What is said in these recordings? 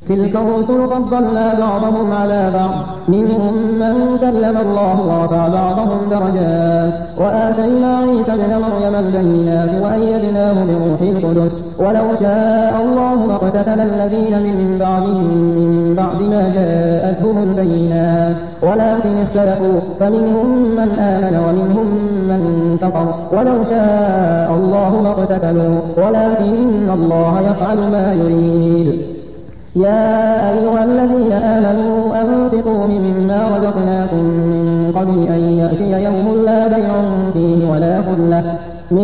تلك الرسل فضلنا بعضهم على بعض منهم من كلم الله ورفع بعضهم درجات وآتينا عيسى ابن مريم البينات وأيدناه بروح القدس ولو شاء الله ما اقتتل الذين من بعدهم من بعد ما جاءتهم البينات ولكن اختلفوا فمنهم من آمن ومنهم من كفر ولو شاء الله ما اقتتلوا ولكن الله يفعل ما يريد. يا أيها الذين آمنوا أنفقوا مما رزقناكم من قبل أن يأتي يوم لا بيع فيه ولا خلة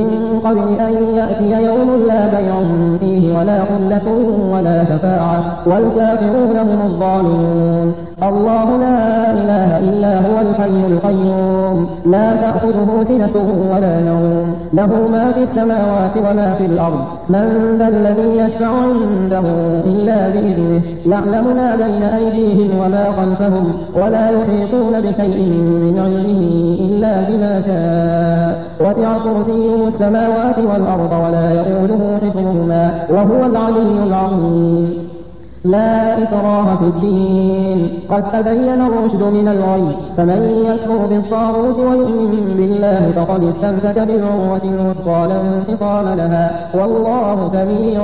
ولا شفاعة والكافرون هم الظالمون. الله لا إله إلا هو الحي القيوم لا تأخذه سنة ولا نوم له ما في السماوات وما في الأرض من ذا الذي يشفع عنده إلا بإذنه يعلم ما بين أيديهم وما خلفهم ولا يحيطون بشيء من علمه إلا بما شاء وسع كرسيه السماوات والأرض ولا يؤوده حفظهما وهو العلي العظيم. لا إكراه في الدين قد تبين الرشد من الغي فمن يكفر بالطاغوت ويؤمن بالله فقد استمسك بالعروة الوثقى لا انفصام لها والله سميع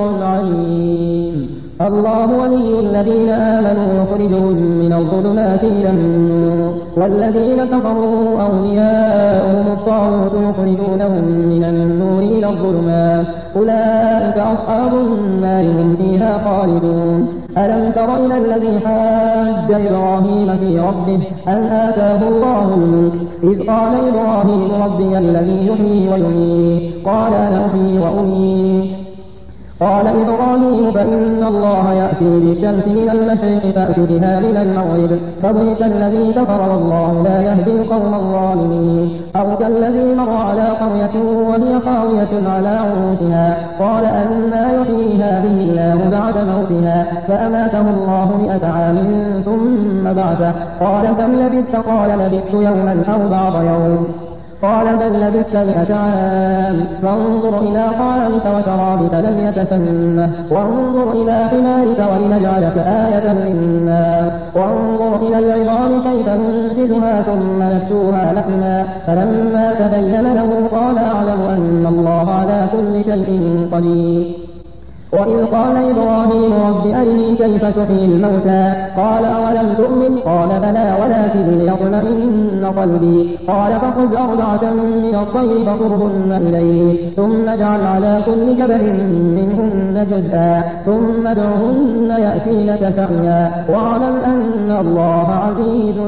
عليم. الله ولي الذين آمنوا يخرجهم من الظلمات إلى النور والذين كفروا أولياؤهم الطاغوت يخرجونهم من النور إلى الظلمات أولئك أصحاب النار هم فيها خالدون. ألم تر إلى الذي حاج إبراهيم في ربه أن آتاه الله الملك إذ قال إبراهيم ربي الذي يحيي ويميت قال أنا أحيي وأميت قال إبراهيم فإن الله يأتي بالشمس من المشرق فأت بها من المغرب فبهت الذي كفر والله لا يهدي القوم الظالمين. أو كالذي مر على قرية وهي خاوية على عروشها قال أنى يحيي هذه الله بعد موتها فأماته الله 100 عام ثم بعثه قال كم لبثت قال لبثت يوما أو بعض يوم قال بل لبثت 100 عام فانظر إلى طعامك وشرابك لم يتسنه وانظر إلى حمارك ولنجعلك آية للناس وانظر إلى العظام كيف ننشزها ثم نكسوها لحما فلما تبين له قال أعلم أن الله على كل شيء قدير. وإذ قال إبراهيم رب أرني كيف تحيي الموتى قال أولم تؤمن قال بلى ولكن ليطمئن قلبي قال فخذ 4 من الطير فصرهن إليك ثم اجعل على كل جبل منهن جزءا ثم ادعهن يأتينك سعيا واعلم أن الله عزيز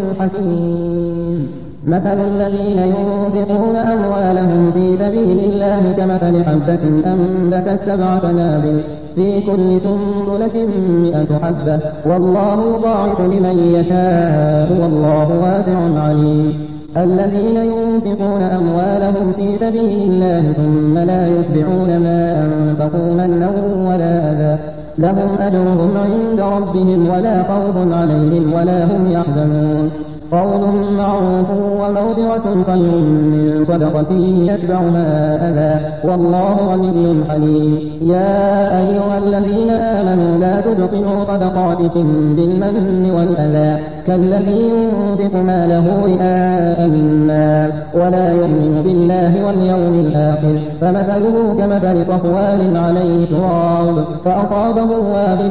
حكيم. مثل الذين ينفقون أموالهم في سبيل الله كمثل حبة أنبتت 7 سنابل في كل سنبلة 100 حبة والله يضاعف لمن يشاء والله واسع عليم. الذين ينفقون أموالهم في سبيل الله ثم لا يتبعون ما أنفقوا منا ولا أذى لهم أجرهم عند ربهم ولا خوف عليهم ولا هم يحزنون. قول معروف ومغفرة خير من صدقة يتبعها أذى والله غني حليم. يا أيها الذين آمنوا لا تبطلوا صدقاتكم بالمن والأذى كالذي ينفق ماله رئاء الناس ولا يؤمن بالله واليوم الآخر فمثله كمثل صفوان عليه تراب فأصابه وابل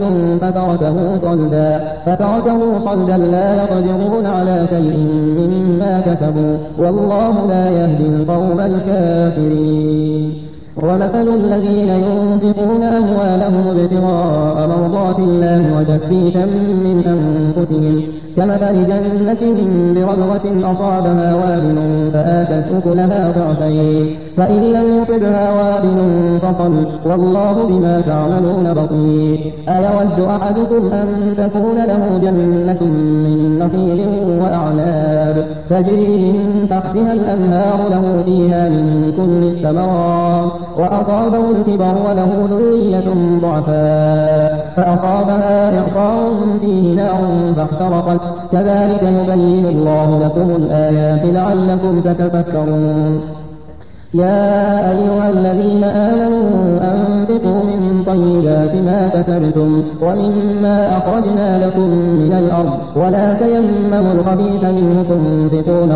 فتركه صلدا لا يقدرون على شيء مما كسبوا والله لا يهدي القوم الكافرين. ومثل الذين ينفقون أموالهم ابتغاء مرضات الله وتثبيتا من أنفسهم كمثل جنة بربوة أصابها وابل فآتت أكلها ضعفين فإن لم يصبها وابل فطل والله بما تعملون بصير. أيود أحدكم أن تكون له جنة من نخيل وأعناب تجري من تحتها الأنهار له فيها من كل الثمرات وأصابه الكبر وله ذرية ضعفاء فأصابها إعصار فيه نار فاحترقت كذلك يبين الله لكم الآيات لعلكم تتفكرون. يا أيها الذين آمنوا أنفقوا من طيبات ما كسبتم وممما أخرجنا لكم من الأرض ولا تيمموا الخبيث منه تنفقون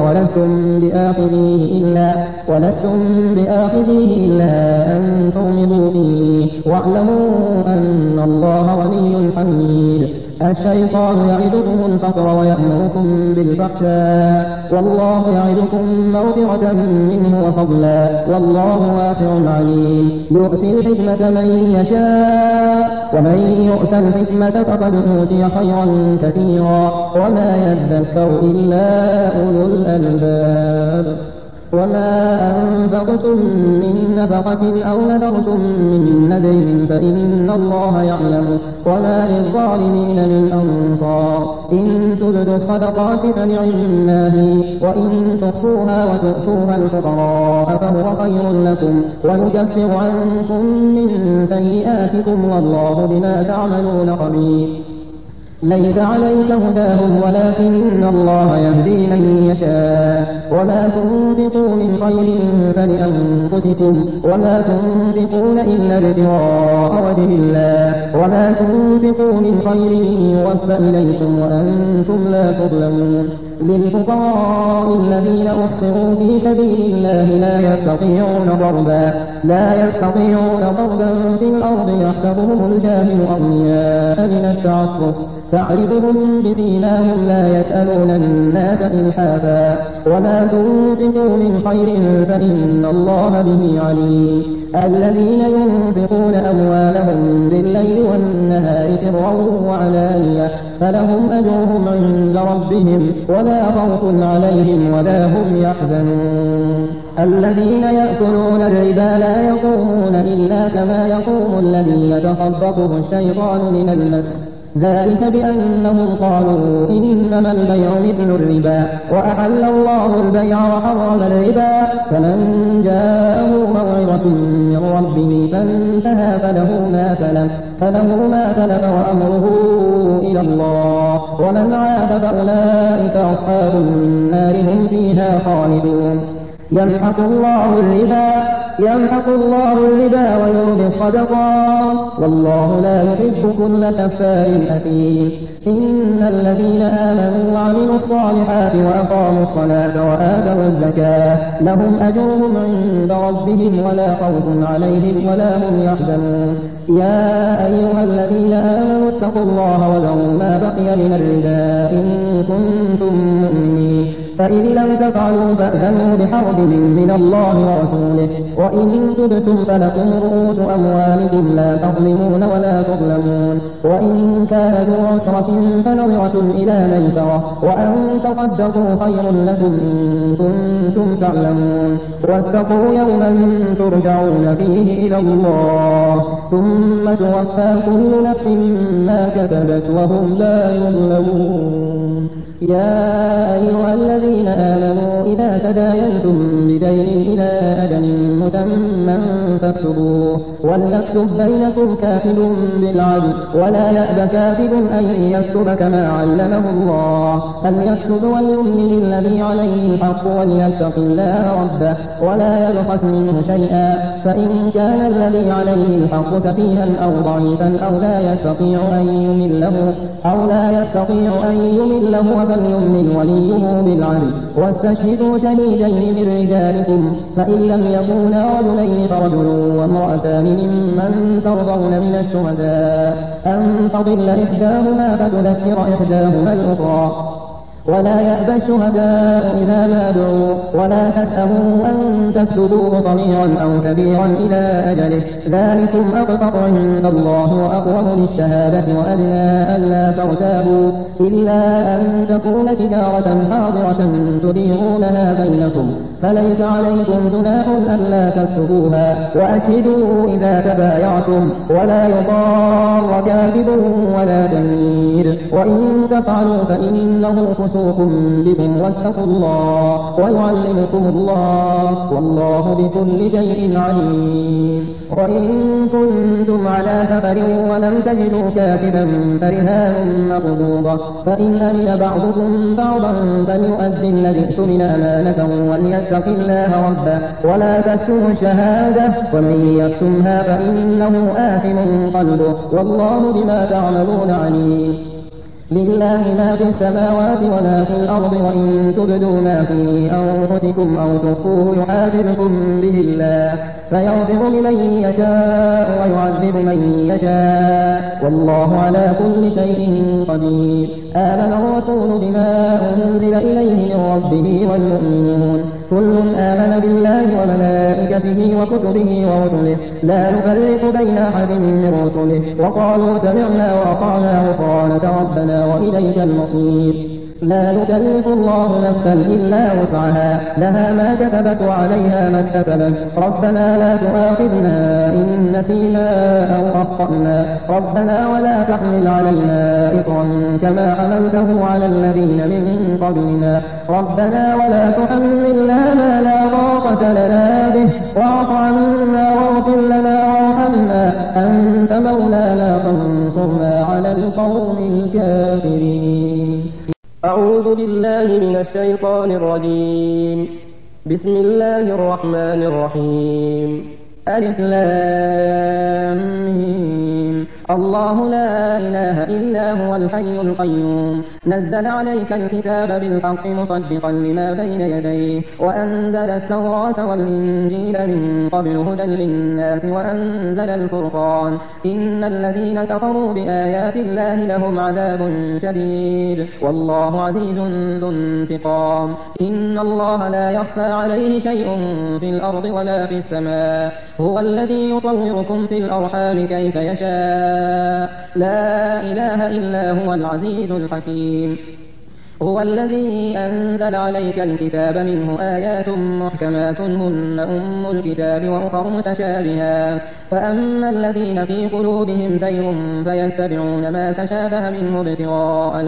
ولستم بآخذيه إلا أن تغمضوا فيه واعلموا أن الله غني حميد. الشيطان يعدكم الفقر ويأمركم بالفحشاء والله يعدكم مغفرة منه وفضلا والله واسع عليم. يؤتي الحكمة من يشاء ومن يؤت الحكمة فقد أوتي خيرا كثيرا وما يذكر إلا أولو الألباب. وما أنفقتم من نفقة أو نذرتم من نذر فإن الله يعلمه وما للظالمين من أنصار. إن تبدوا الصدقات فنعما هي وإن تخفوها وتؤتوها الفقراء فهو خير لكم ونكفر عنكم من سيئاتكم والله بما تعملون خبير. ليس عليك هداهم ولكن الله يهدي من يشاء وما تنفقوا من خير فلأنفسكم وما تنفقون إلا ابتغاء وجه الله وما تنفقوا من خير يوفى إليكم وأنتم لا تظلمون. للفقراء الذين أحصروا في سبيل الله لا يستطيعون ضربا في الأرض يحسبهم الجاهل أغنياء من التعفف تعرفهم بسيماهم لا يسألون الناس إلحافا وما تنفقوا من خير فإن الله به عليم. الذين ينفقون أموالهم بالليل والنهار سرا وعلانية فلهم أجرهم عند ربهم ولا خوف عليهم ولا هم يحزنون. الذين يأكلون الربا لا يقومون إلا كما يقوم الذي يتخبطه الشيطان من المس ذلك بأنهم قالوا إنما البيع مثل الربا وأحل الله البيع وحرم الربا فمن جاءه موعظة من ربه فانتهى فله ما سلف وأمره إلى الله ومن عاد فأولئك أصحاب النار هم فيها خالدون. يمحق الله الربا ويربي الصدقات والله لا يحب كل كفار أثيم. إن الذين آمنوا وعملوا الصالحات وأقاموا الصلاة وآتوا الزكاة لهم أجرهم عند ربهم ولا خوف عليهم ولا هم يحزنون. يا أيها الذين آمنوا اتقوا الله وذروا ما بقي من الربا إن كنتم مؤمنين فإن لم تفعلوا فأذنوا بحرب من الله ورسوله وإن تبتم فلكم رؤوس أموالكم لا تظلمون ولا تظلمون. وإن كان ذو عسرة فنظرة إلى ميسرة وأن تصدقوا خير لكم إن كنتم تعلمون. واتقوا يوما ترجعون فيه إلى الله ثم توفى كل نفس ما كسبت وهم لا يظلمون. يا أيها الذين آمنوا إذا تداينتم بدين إلى أجل مسمى فاكتبوه وليكتب بينكم كاتب بالعدل ولا يأب كاتب أن يكتب كما علمه الله فليكتب وليملل الذي عليه الحق وليتق الله ربه ولا يبخس منه شيئا فإن كان الذي عليه الحق سفيها أو ضعيفا أو لا يستطيع أن يمله فليملل وليه بالعدل واستشهدوا شهيدين من رجالكم فإن لم يكونا رجلين فرجل وامرأتان ممن ترضون من الشهداء أن تضل إحداهما فتذكر إحداهما الأخرى ولا يأبى الشهداء إذا ما دعوا ولا تسأموا أن تكتبوه صغيرا أو كبيرا إلى أجله ذلكم أقسط عند الله وأقوم للشهادة وأدنى ألا ترتابوا إلا أن تكون تجارة حاضرة تديرونها بينكم فليس عليكم جناح ألا تكتبوها وأشهدوا إذا تبايعتم ولا يضار كاتب ولا شهيد وإن تفعلوا فإنه فسوق بكم واتقوا الله ويعلمكم الله والله بكل شيء عليم. وإن كنتم على سفر ولم تجدوا كاتبا فرهان مقبوضة فإن أمن بعضكم بعضا فليؤدي الذي اؤتمن أمانته وليتق الله ربه ولا تكتموا الشهادة ومن يكتمها فإنه آثم قلبه والله بما تعملون عليم. لله ما في السماوات وما في الأرض وإن تبدوا ما في أنفسكم أو تخفوه يحاسبكم به الله فيغفر لمن يشاء ويعذب من يشاء والله على كل شيء قدير. آمن الرسول بما أنزل إليه من ربه والمؤمنون كل آمن بالله وملائكته وكتبه ورسله لا نفرق بين أحد من رسله وقالوا سمعنا وأطعنا غفرانك ربنا وإليك المصير. لا يكلف الله نفسا إلا وسعها لها ما كسبت وعليها ما اكتسبت ربنا لا تؤاخذنا إن نسينا أو أخطأنا ربنا ولا تحمل علينا إصرا كما حملته على الذين من قبلنا ربنا ولا تحملنا ما لا طاقة لنا به واعف عنا واغفر لنا وارحمنا أنت مولانا فانصرنا على القوم الكافرين. أعوذ بالله من الشيطان الرجيم. بسم الله الرحمن الرحيم. ألف لام ميم. الله لا إله إلا هو الحي القيوم نزل عليك الكتاب بالحق مصدقا لما بين يديه وأنزل التوراة والإنجيل من قبل هدى للناس وأنزل الفرقان إن الذين كفروا بآيات الله لهم عذاب شديد والله عزيز ذو انتقام. إن الله لا يخفى عليه شيء في الأرض ولا في السماء هو الذي يصوركم في الأرحام كيف يشاء لا إله إلا هو العزيز الحكيم. هو الذي أنزل عليك الكتاب منه آيات محكمات هن أم الكتاب وأخر متشابهات فأما الذين في قلوبهم زيغ فيتبعون ما تشابه منه ابتغاء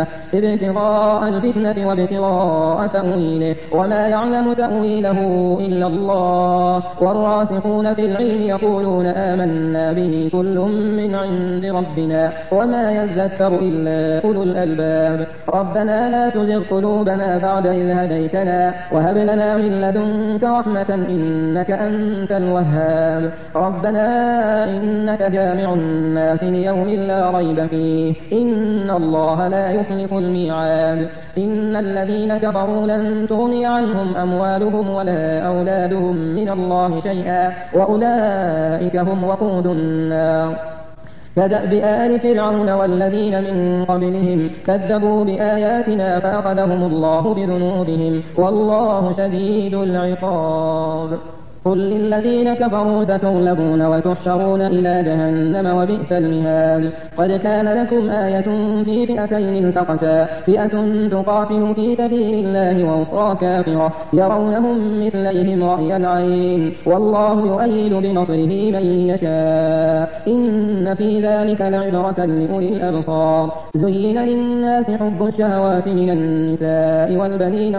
الفتنة وابتغاء تأويله وما يعلم تأويله إلا الله والراسخون في العلم يقولون آمنا به كل من عند ربنا وما يذكر إلا أولو الألباب. ربنا لا تزغ قلوبنا بعد إذ هديتنا وهب لنا من لدنك رحمة إنك أنت الوهاب. ربنا إنك جامع الناس ليوم لا ريب فيه إن الله لا يخلف الميعاد. إن الذين كفروا لن تغني عنهم أموالهم ولا أولادهم من الله شيئا وأولئك هم وقود النار. كدأب آل فرعون والذين من قبلهم كذبوا بآياتنا فأخذهم الله بذنوبهم والله شديد العقاب. قل للذين كفروا ستغلبون وتحشرون إلى جهنم وبئس المهاد. قد كان لكم آية في فئتين التقتا فئة تقاتل في سبيل الله وأخرى كافرة يرونهم مثليهم رأي العين والله يؤيد بنصره من يشاء إن في ذلك لعبرة لأولي الأبصار. زين للناس حب الشهوات من النساء والبنين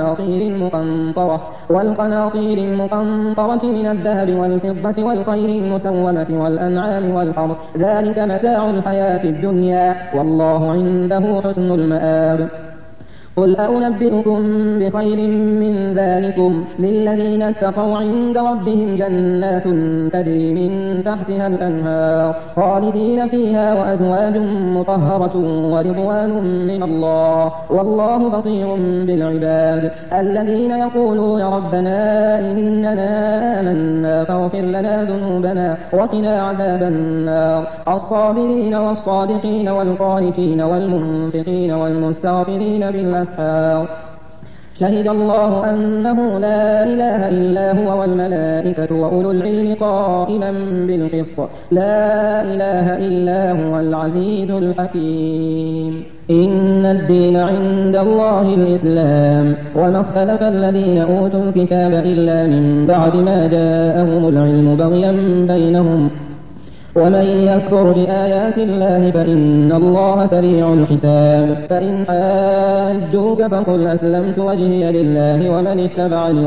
والقناطير المقنطرة من الذهب والفضة والخيل المسومة والأنعام والحرث ذلك متاع الحياة الدنيا والله عنده حسن المآب. قل أنبئكم بخير من ذلكم للذين اتقوا عند ربهم جنات تجري من تحتها الأنهار خالدين فيها وأزواج مطهرة ورضوان من الله والله بصير بالعباد. الذين يقولون ربنا إننا آمنا فاغفر لنا ذنوبنا وقنا عذاب النار. الصابرين والصادقين والقانتين والمنفقين والمستغفرين بالأسحار. شهد الله أنه لا إله إلا هو والملائكة وأولو العلم قائما بالقسط لا إله إلا هو العزيز الحكيم. إن الدين عند الله الإسلام وما اختلف الذين أوتوا الكتاب إلا من بعد ما جاءهم العلم بغيا بينهم ومن يكفر بآيات الله فإن الله سريع الحساب. فإن حاجوك فقل أسلمت وجهي لله ومن اتبعني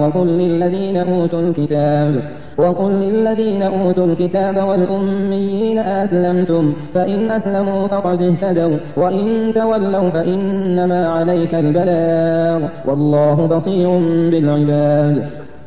وقل للذين أوتوا الكتاب والأميين أسلمتم فإن أسلموا فقد اهتدوا وإن تولوا فإنما عليك البلاغ والله بصير بالعباد.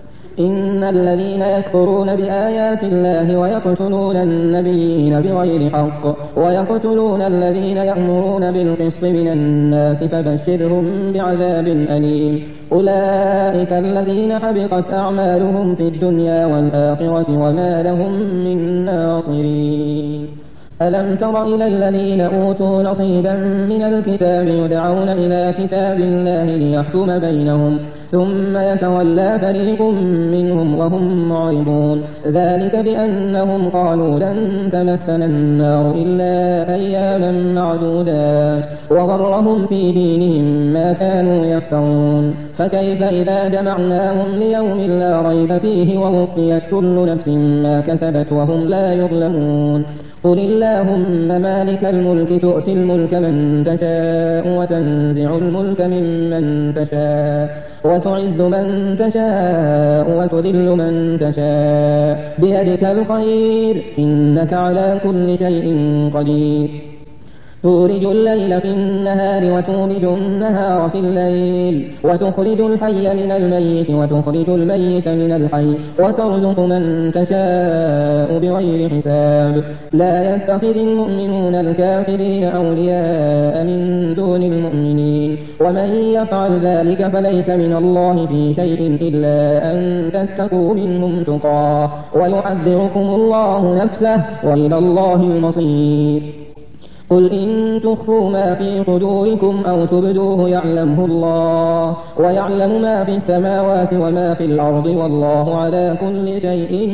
إن الذين يكفرون بآيات الله ويقتلون النبيين بغير حق ويقتلون الذين يأمرون بالقسط من الناس فبشرهم بعذاب أليم. أولئك الذين حبطت أعمالهم في الدنيا والآخرة وما لهم من ناصرين. ألم تر إلى الذين أوتوا نصيبا من الكتاب يدعون إلى كتاب الله ليحكم بينهم ثم يتولى فريق منهم وهم معرضون. ذلك بأنهم قالوا لن تمسنا النار إلا أياما معدودات وغرهم في دينهم ما كانوا يفترون. فكيف إذا جمعناهم ليوم لا ريب فيه ووفيت كل نفس ما كسبت وهم لا يظلمون. قل اللهم مالك الملك تؤتي الملك من تشاء وتنزع الملك ممن تشاء وتعز من تشاء وتذل من تشاء بيدك الخير إنك على كل شيء قدير. تولج الليل في النهار وتولج النهار في الليل وتخرج الحي من الميت وتخرج الميت من الحي وترزق من تشاء بغير حساب. لا يتخذ المؤمنون الكافرين أولياء من دون المؤمنين ومن يفعل ذلك فليس من الله في شيء إلا أن تتقوا منهم تقاه ويحذركم الله نفسه وإلى الله المصير. قل إن تخفوا ما في صدوركم أو تبدوه يعلمه الله ويعلم ما في السماوات وما في الأرض والله على كل شيء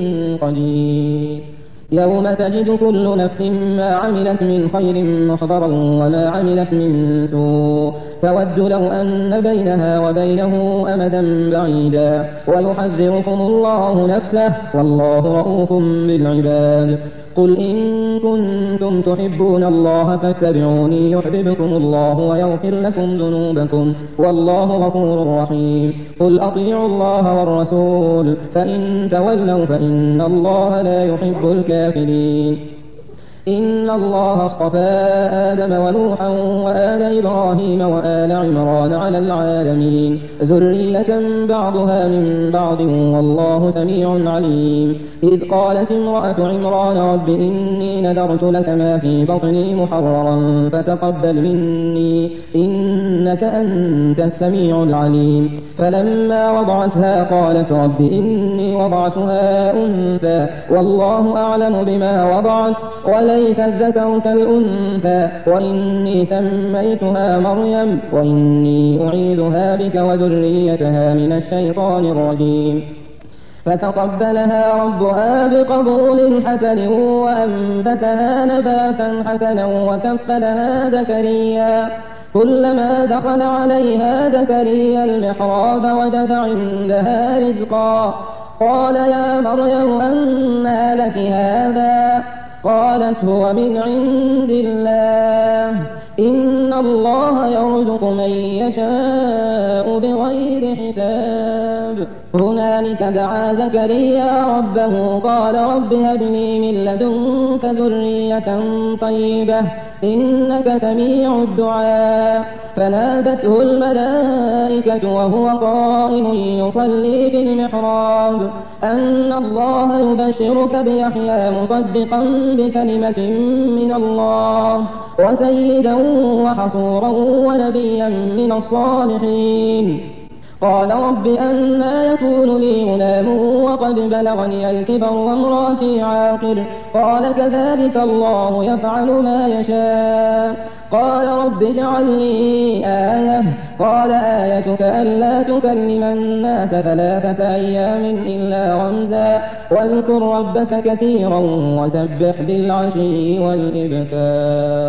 قدير. يوم تجد كل نفس ما عملت من خير محضرا وما عملت من سوء تود لو أن بينها وبينه أمدا بعيدا ويحذركم الله نفسه والله رءوف بالعباد. قل إن كنتم تحبون الله فاتبعوني يحببكم الله ويغفر لكم ذنوبكم والله غفور رحيم. قل أطيعوا الله والرسول فإن تولوا فإن الله لا يحب الكافرين. إن الله اصطفى آدم ونوحا وآل إبراهيم وآل عمران على العالمين ذرية بعضها من بعض والله سميع عليم. إذ قالت امرأة عمران رب إني نذرت لك ما في بطني محررا فتقبل مني إنك أنت السميع العليم. فلما وضعتها قالت رب إني وضعتها أنثى والله أعلم بما وضعت وليس الذكر كالأنثى وإني سميتها مريم وإني أعيذها بك وذريتها من الشيطان الرجيم. فتقبلها ربها بقبول حسن وأنبتها نباتا حسنا وكفلها زكريا. كلما دخل عليها زكريا المحراب وجد عندها رزقا قال يا مريم أنى لك هذا قالت هو من عند الله إن الله يرزق من يشاء بغير حساب. هنالك دعا زكريا ربه قال رب هب لي من لدنك ذرية طيبة إنك سميع الدعاء. فنادته الملائكة وهو قائم يصلي في المحراب أن الله يبشرك بيحيى مصدقا بكلمة من الله وسيدا وحصورا ونبيا من الصالحين. قال رب أنى يكون لي غلام وقد بلغني الكبر وامرأتي عاقر قال كذلك الله يفعل ما يشاء. قال رب اجعل لي آية قال آيتك ألا تكلم الناس 3 أيام إلا رمزا واذكر ربك كثيرا وسبح بالعشي والإبكار.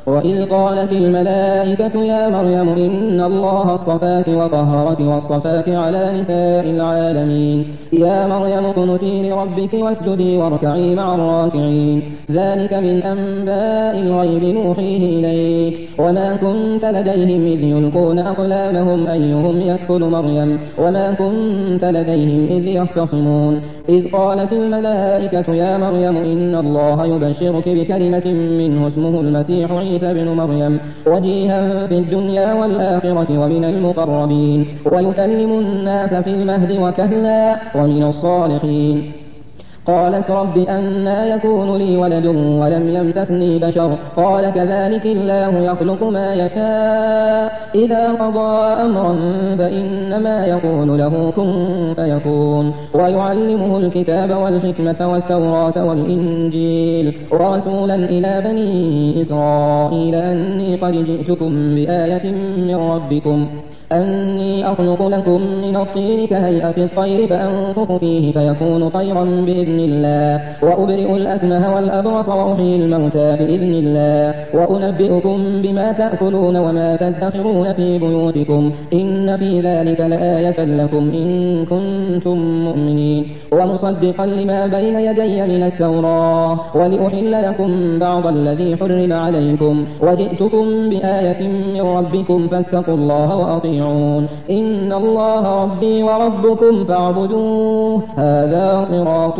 وإذ قالت الملائكة يا مريم إن الله اصطفاك وطهرك واصطفاك على نساء العالمين يا مريم اقنتي لربك واسجدي واركعي مع الراكعين ذلك من أنباء الغيب نوحيه إليك وما كنت لديهم إذ يلقون أقلامهم أيهم يكفل مريم وما كنت لديهم إذ يختصمون إذ قالت الملائكة يا مريم إن الله يبشرك بكلمة منه اسمه المسيح عيسى بن مريم وجيها في الدنيا والآخرة ومن المقربين ويكلم الناس في المهد وكهلا ومن الصالحين قالت رب أنى يكون لي ولد ولم يمسسني بشر قال كذلك الله يخلق ما يشاء إذا قضى أمرا فإنما يقول له كن فيكون ويعلمه الكتاب والحكمة والتوراة والإنجيل ورسولا إلى بني إسرائيل أني قد جئتكم بآية من ربكم أني أخلق لكم من الطين كهيئة الطير فأنفخ فيه فيكون طيرا بإذن الله وأبرئ الأكمه والأبرص وأحيي الموتى بإذن الله وأنبئكم بما تأكلون وما تدخرون في بيوتكم إن في ذلك لآية لكم إن كنتم مؤمنين ومصدقا لما بين يدي من التوراة ولأحل لكم بعض الذي حرم عليكم وجئتكم بآية من ربكم فاتقوا الله وأطيعون إن الله ربي وربكم فاعبدوه هذا صراط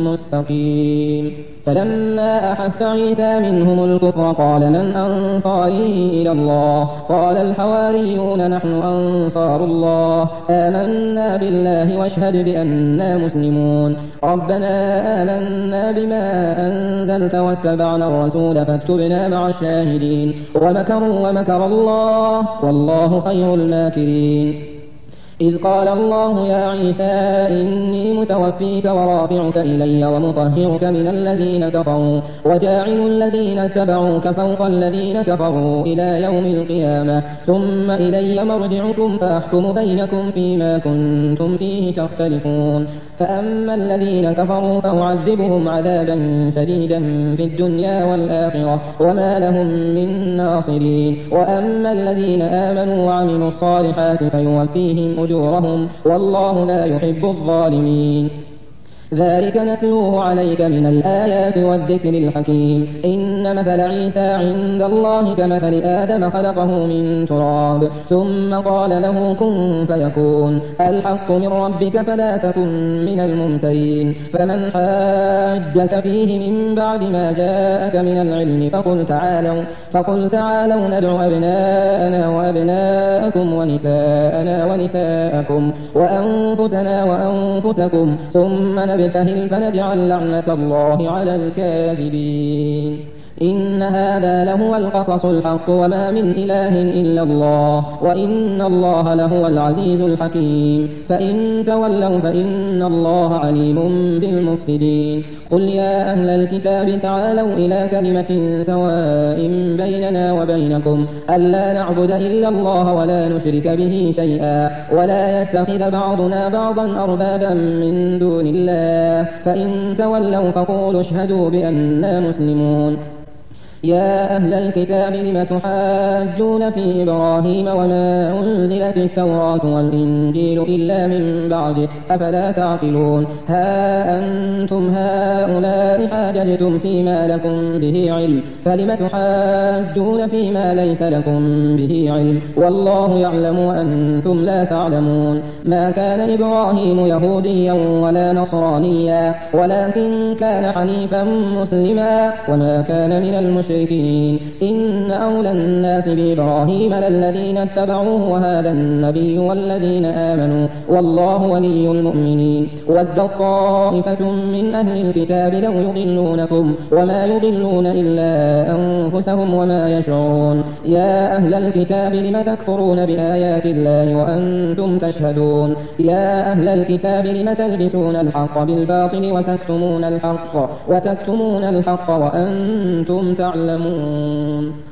مستقيم فلما أحس عيسى منهم الكفر قال من أنصاري إلى الله قال الحواريون نحن أنصار الله آمنا بالله واشهد بأننا مسلمون ربنا آمنا بما أنزلت واتبعنا الرسول فاكتبنا مع الشاهدين ومكروا ومكر الله والله خير الماكرين إذ قال الله يا عيسى إني متوفيك ورافعك إلي ومطهرك من الذين كفروا وجاعل الذين اتبعوك فوق الذين كفروا إلى يوم القيامة ثم إلي مرجعكم فأحكم بينكم فيما كنتم فيه تختلفون فأما الذين كفروا فأعذبهم عذابا شديدا في الدنيا والآخرة وما لهم من ناصرين وأما الذين آمنوا وعملوا الصالحات فيوفيهم أجورهم والله لا يحب الظالمين ذلك نتلوه عليك من الآيات والذكر الحكيم إن مثل عيسى عند الله كمثل آدم خلقه من تراب ثم قال له كن فيكون الحق من ربك فلا تكن من الممترين فمن حاجك فيه من بعد ما جاءك من العلم فقل تعالوا ندعو أبناءنا وأبناءكم ونساءنا ونساءكم وأنفسنا وأنفسكم ثم نبتهل فنجعل لعنة الله على الكاذبين إن هذا لهو القصص الحق وما من إله إلا الله وإن الله لهو العزيز الحكيم فإن تولوا فإن الله عليم بالمفسدين قل يا أهل الكتاب تعالوا إلى كلمة سواء بيننا وبينكم ألا نعبد إلا الله ولا نشرك به شيئا ولا يتخذ بعضنا بعضا أربابا من دون الله فإن تولوا فقولوا اشهدوا بأننا مسلمون يا أهل الكتاب لم تحاجون في إبراهيم وما أنزلت التوراة والإنجيل إلا من بعده أفلا تعقلون ها أنتم هؤلاء حاججتم فيما لكم به علم فلم تحاجون فيما ليس لكم به علم والله يعلم وأنتم لا تعلمون ما كان إبراهيم يهوديا ولا نصرانيا ولكن كان حنيفا مسلما وما كان من المشركين إن أولى الناس بإبراهيم للذين اتبعوه وهذا النبي والذين آمنوا والله ولي المؤمنين ودت طائفة من أهل الكتاب لو يضلونكم وما يضلون إلا أنفسهم وما يشعرون يا أهل الكتاب لم تكفرون بآيات الله وأنتم تشهدون يا أهل الكتاب لم تلبسون الحق بالباطل وتكتمون الحق وأنتم تعلمون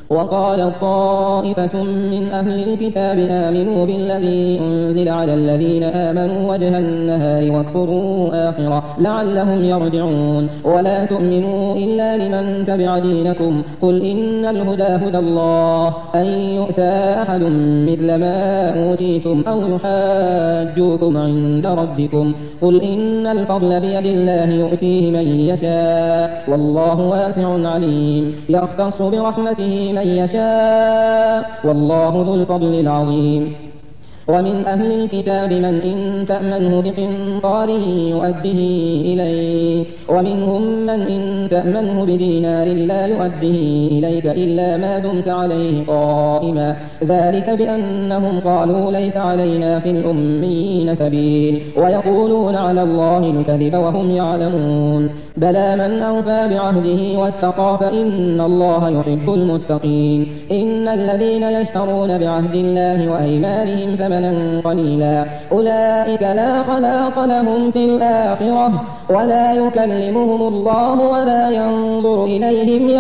وقال طائفة من أهل الكتاب آمنوا بالذي أنزل على الذين آمنوا وجه النهار واكفروا آخره لعلهم يرجعون ولا تؤمنوا إلا لمن تبع دينكم قل إن الهدى هدى الله أن يؤتى أحد مثل ما أوتيتم أو يحاجوكم عند ربكم قل إن الفضل بيد الله يؤتيه من يشاء والله واسع عليم يختص برحمته من يشاء والله ذو الفضل العظيم ومن أهل الكتاب من إن تأمنه بقنطار يؤده إليك ومنهم من إن تأمنه بدينار لا يؤده إليك إلا ما دمت عليه قائما ذلك بأنهم قالوا ليس علينا في الأميين سبيل ويقولون على الله الكذب وهم يعلمون بلى من أوفى بعهده واتقى فإن الله يحب المتقين إن الذين يشترون بعهد الله وأيمانهم ثمنا قليلا أولئك لا خلاق لهم في الآخرة ولا يكلمهم الله ولا ينظر إليهم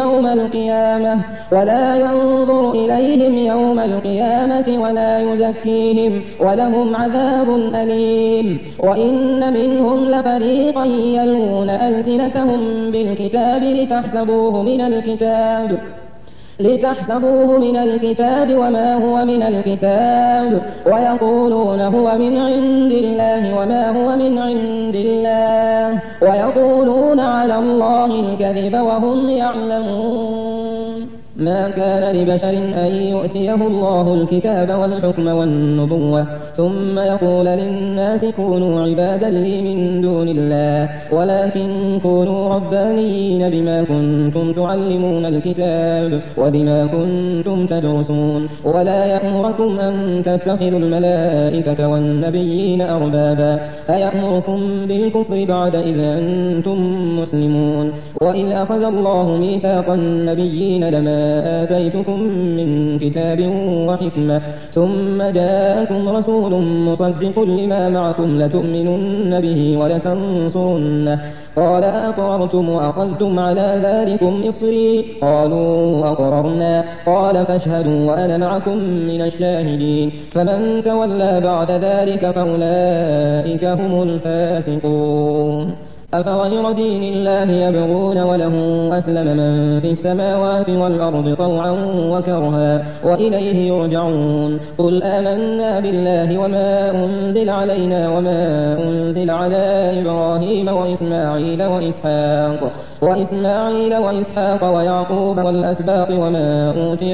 يوم القيامة ولا يزكيهم ولهم عذاب أليم وإن منهم لفريقا يلوون ألسنتهم بالكتاب لتحسبوه من الكتاب وما هو من الكتاب ويقولون هو من عند الله وما هو من عند الله ويقولون على الله الكذب وهم يعلمون ما كان لبشر أن يؤتيه الله الكتاب والحكم والنبوة ثم يقول للناس كونوا عبادا لي من دون الله ولكن كونوا ربانيين بما كنتم تعلمون الكتاب وبما كنتم تدرسون ولا يأمركم أن تتخذوا الملائكة والنبيين أربابا أيأمركم بالكفر بعد إذ أنتم مسلمون وإذ أخذ الله ميثاق النبيين لما آتيتكم من كتاب وحكمة ثم جاءكم رسول مصدق لما معكم لتؤمنن به ولتنصرنه قال أقررتم وأخذتم على ذلكم إصري قالوا أقررنا قال فاشهدوا وأنا معكم من الشاهدين فمن تولى بعد ذلك فأولئك هم الفاسقون أفغير دين الله يبغون وله أسلم من في السماوات والأرض طوعا وكرها وإليه يرجعون قل آمنا بالله وما أنزل علينا وما أنزل على إبراهيم وإسماعيل وإسحاق ويعقوب والأسباط وما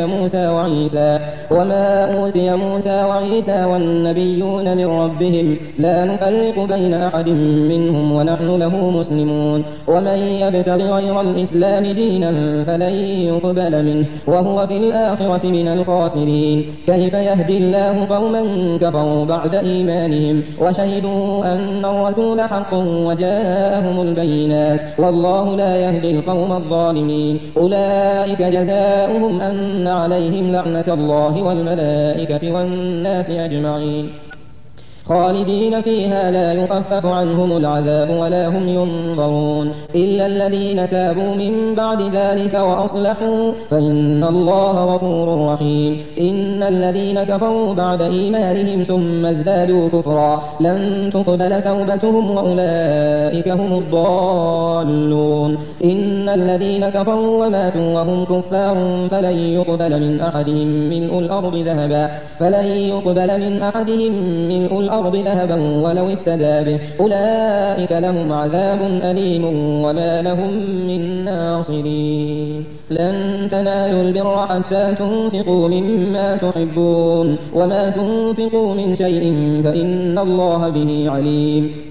أوتي موسى وعيسى والنبيون من ربهم لا نفرق بين أحد منهم ونحن له مسلمون ومن يبتغ غير الإسلام دينا فلن يقبل منه وهو في الآخرة من الخاسرين كيف يهدي الله قوما كفروا بعد إيمانهم وشهدوا أن الرسول حق وجاءهم البينات والله لا يهدي القوم الظالمين أولئك جزاؤهم أن عليهم لعنة الله والملائكة والناس أجمعين خالدين فيها لا يخفف عنهم العذاب ولا هم ينظرون إلا الذين تابوا من بعد ذلك وأصلحوا فإن الله غفور رحيم إن الذين كفروا بعد إيمانهم ثم ازدادوا كفرا لن تقبل توبتهم وأولئك هم الضالون إن الذين كفروا وماتوا وهم كفار فلن يقبل من أحدهم ملء الأرض ذهبا ولو افتدى به أولئك لهم عذاب أليم وما لهم من ناصرين لن تنالوا البر حتى تنفقوا مما تحبون وما تنفقوا من شيء فإن الله به عليم